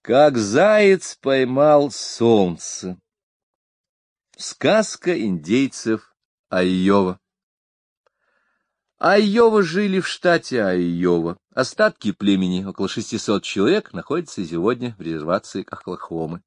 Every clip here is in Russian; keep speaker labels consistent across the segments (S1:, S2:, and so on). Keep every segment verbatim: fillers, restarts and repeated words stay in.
S1: Как заяц поймал солнце. Сказка индейцев Айова. Айова жили в штате Айова. Остатки племени, около шестисот человек, находятся сегодня в резервации Охлахомы.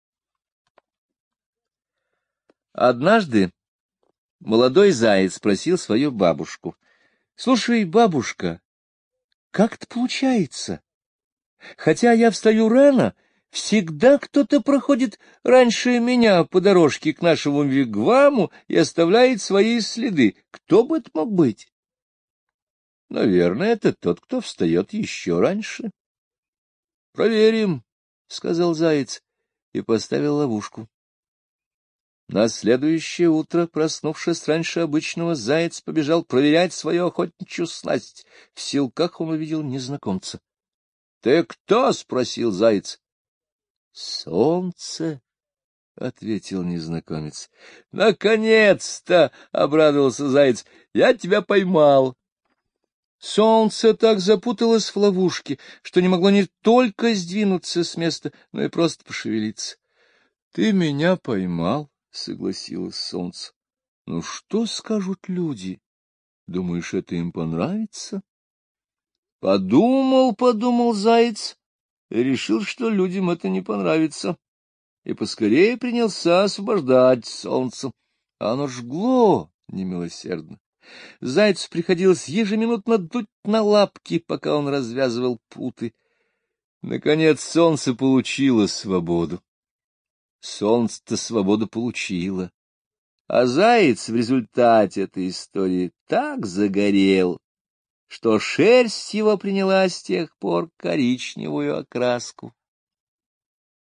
S1: Однажды молодой заяц спросил свою бабушку: «Слушай, бабушка, как это получается? Хотя я встаю рано, всегда кто-то проходит раньше меня по дорожке к нашему вигваму и оставляет свои следы. Кто бы это мог быть?» «Наверное, это тот, кто встает еще раньше». «Проверим», — сказал заяц и поставил ловушку. На следующее утро, проснувшись раньше обычного, заяц побежал проверять свою охотничью снасть. В селках он увидел незнакомца. — Ты кто? — спросил заяц. — Солнце, — ответил незнакомец. — Наконец-то! — обрадовался заяц. — Я тебя поймал. Солнце так запуталось в ловушке, что не могло не только сдвинуться с места, но и просто пошевелиться. — Ты меня поймал, — согласилось солнце. — Ну что скажут люди? Думаешь, это им понравится? Подумал, подумал заяц, и решил, что людям это не понравится, и поскорее принялся освобождать солнце. Оно жгло немилосердно. Зайцу приходилось ежеминутно дуть на лапки, пока он развязывал путы. Наконец солнце получило свободу. Солнце-то свободу получило, а заяц в результате этой истории так загорел, что шерсть его приняла с тех пор коричневую окраску.